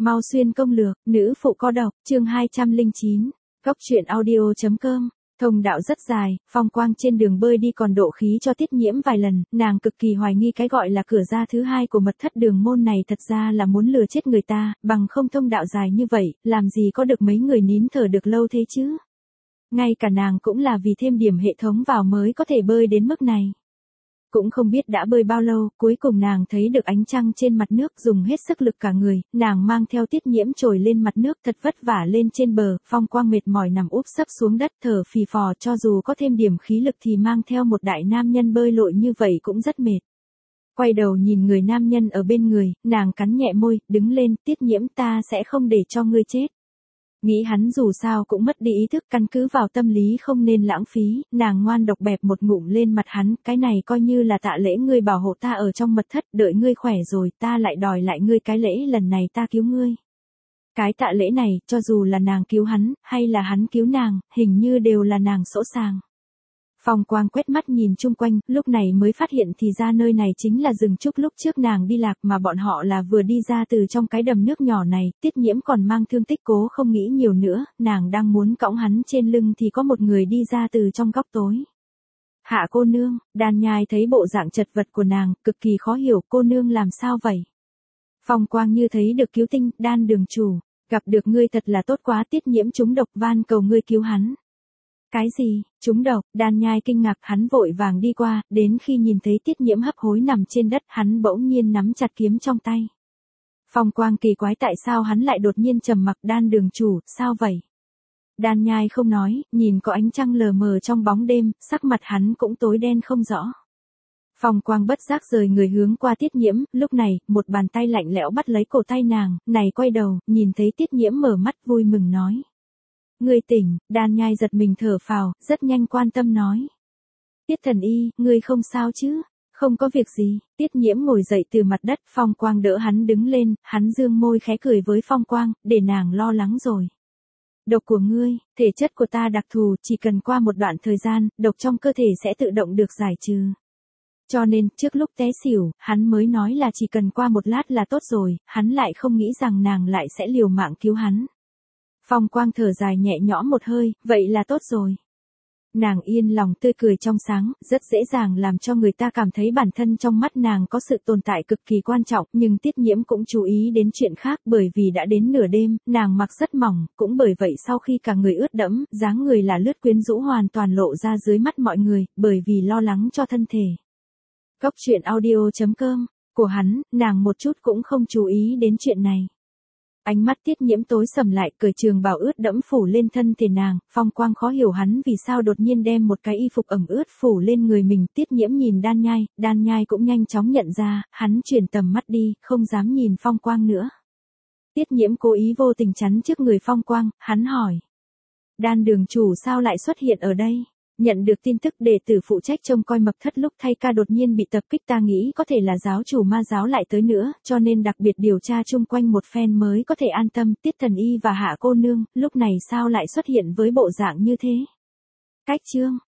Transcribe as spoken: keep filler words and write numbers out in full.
Mau xuyên công lược, nữ phụ có độc, chương hai trăm lẻ chín. Góc truyện audio chấm com. Thông đạo rất dài, Phong Quang trên đường bơi đi còn độ khí cho Tiết Nhiễm vài lần, nàng cực kỳ hoài nghi cái gọi là cửa ra thứ hai của mật thất đường môn này thật ra là muốn lừa chết người ta, bằng không thông đạo dài như vậy, làm gì có được mấy người nín thở được lâu thế chứ. Ngay cả nàng cũng là vì thêm điểm hệ thống vào mới có thể bơi đến mức này. Cũng không biết đã bơi bao lâu, cuối cùng nàng thấy được ánh trăng trên mặt nước, dùng hết sức lực cả người, nàng mang theo Tiết Nhiễm trồi lên mặt nước thật vất vả lên trên bờ, Phong Quang mệt mỏi nằm úp sấp xuống đất thở phì phò, cho dù có thêm điểm khí lực thì mang theo một đại nam nhân bơi lội như vậy cũng rất mệt. Quay đầu nhìn người nam nhân ở bên người, nàng cắn nhẹ môi, đứng lên, Tiết Nhiễm, ta sẽ không để cho ngươi chết. Nghĩ hắn dù sao cũng mất đi ý thức, căn cứ vào tâm lý không nên lãng phí, nàng ngoan độc bẹp một ngụm lên mặt hắn, cái này coi như là tạ lễ ngươi bảo hộ ta ở trong mật thất, đợi ngươi khỏe rồi ta lại đòi lại ngươi cái lễ lần này ta cứu ngươi. Cái tạ lễ này, cho dù là nàng cứu hắn, hay là hắn cứu nàng, hình như đều là nàng sỗ sàng. Phong Quang quét mắt nhìn chung quanh, lúc này mới phát hiện thì ra nơi này chính là rừng trúc lúc trước nàng đi lạc mà bọn họ là vừa đi ra từ trong cái đầm nước nhỏ này, Tiết Nhiễm còn mang thương tích cố không nghĩ nhiều nữa, nàng đang muốn cõng hắn trên lưng thì có một người đi ra từ trong góc tối. Hạ cô nương, Đan Nhai thấy bộ dạng chật vật của nàng, cực kỳ khó hiểu, cô nương làm sao vậy? Phong Quang như thấy được cứu tinh, Đan đường chủ, gặp được ngươi thật là tốt quá, Tiết Nhiễm trúng độc van cầu ngươi cứu hắn. Cái gì, trúng độc, Đan Nhai kinh ngạc, hắn vội vàng đi qua, đến khi nhìn thấy Tiết Nhiễm hấp hối nằm trên đất, hắn bỗng nhiên nắm chặt kiếm trong tay. Phong Quang kỳ quái tại sao hắn lại đột nhiên trầm mặc, Đan đường chủ, sao vậy? Đan Nhai không nói, nhìn có ánh trăng lờ mờ trong bóng đêm, sắc mặt hắn cũng tối đen không rõ. Phong Quang bất giác rời người hướng qua Tiết Nhiễm, lúc này, một bàn tay lạnh lẽo bắt lấy cổ tay nàng, này quay đầu, nhìn thấy Tiết Nhiễm mở mắt vui mừng nói. Ngươi tỉnh, Đan Nhai giật mình thở phào, rất nhanh quan tâm nói. Tiết thần y, ngươi không sao chứ? Không có việc gì, Tiết Nhiễm ngồi dậy từ mặt đất, Phong Quang đỡ hắn đứng lên, hắn dương môi khẽ cười với Phong Quang, để nàng lo lắng rồi. Độc của ngươi, thể chất của ta đặc thù, chỉ cần qua một đoạn thời gian, độc trong cơ thể sẽ tự động được giải trừ. Cho nên, trước lúc té xỉu, hắn mới nói là chỉ cần qua một lát là tốt rồi, hắn lại không nghĩ rằng nàng lại sẽ liều mạng cứu hắn. Phong Quang thở dài nhẹ nhõm một hơi, vậy là tốt rồi. Nàng yên lòng tươi cười trong sáng, rất dễ dàng làm cho người ta cảm thấy bản thân trong mắt nàng có sự tồn tại cực kỳ quan trọng, nhưng Tiết Nhiễm cũng chú ý đến chuyện khác, bởi vì đã đến nửa đêm, nàng mặc rất mỏng, cũng bởi vậy sau khi cả người ướt đẫm, dáng người là lướt quyến rũ hoàn toàn lộ ra dưới mắt mọi người, bởi vì lo lắng cho thân thể. Góc truyện audio chấm com, của hắn, nàng một chút cũng không chú ý đến chuyện này. Ánh mắt Tiết Nhiễm tối sầm lại, cởi trường bào ướt đẫm phủ lên thân thể nàng, Phong Quang khó hiểu hắn vì sao đột nhiên đem một cái y phục ẩm ướt phủ lên người mình, Tiết Nhiễm nhìn Đan Nhai, Đan Nhai cũng nhanh chóng nhận ra, hắn chuyển tầm mắt đi, không dám nhìn Phong Quang nữa. Tiết Nhiễm cố ý vô tình chắn trước người Phong Quang, hắn hỏi. Đan đường chủ sao lại xuất hiện ở đây? Nhận được tin tức đệ tử phụ trách trông coi mật thất lúc thay ca đột nhiên bị tập kích, ta nghĩ có thể là giáo chủ ma giáo lại tới nữa, cho nên đặc biệt điều tra chung quanh một phen mới có thể an tâm. Tiết thần y và Hạ cô nương, lúc này sao lại xuất hiện với bộ dạng như thế? Cách chương,